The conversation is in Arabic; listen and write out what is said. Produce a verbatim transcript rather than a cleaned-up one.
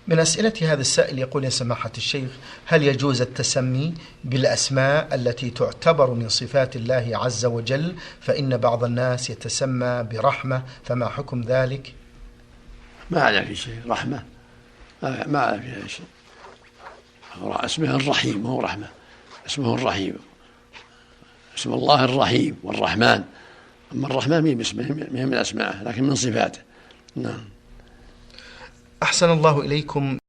من أسئلة هذا السائل يقول: يا سماحة الشيخ، هل يجوز التسمي بالأسماء التي تعتبر من صفات الله عز وجل؟ فإن بعض الناس يتسمى برحمة، فما حكم ذلك؟ ما على في شيء، رحمة ما على فيها شيء. اسمه الرحيم هو رحمة، اسمه الرحيم، اسم الله الرحيم والرحمن. أما الرحمن مين اسمه، من أسماءه لكن من صفاته. نعم. أحسن الله إليكم.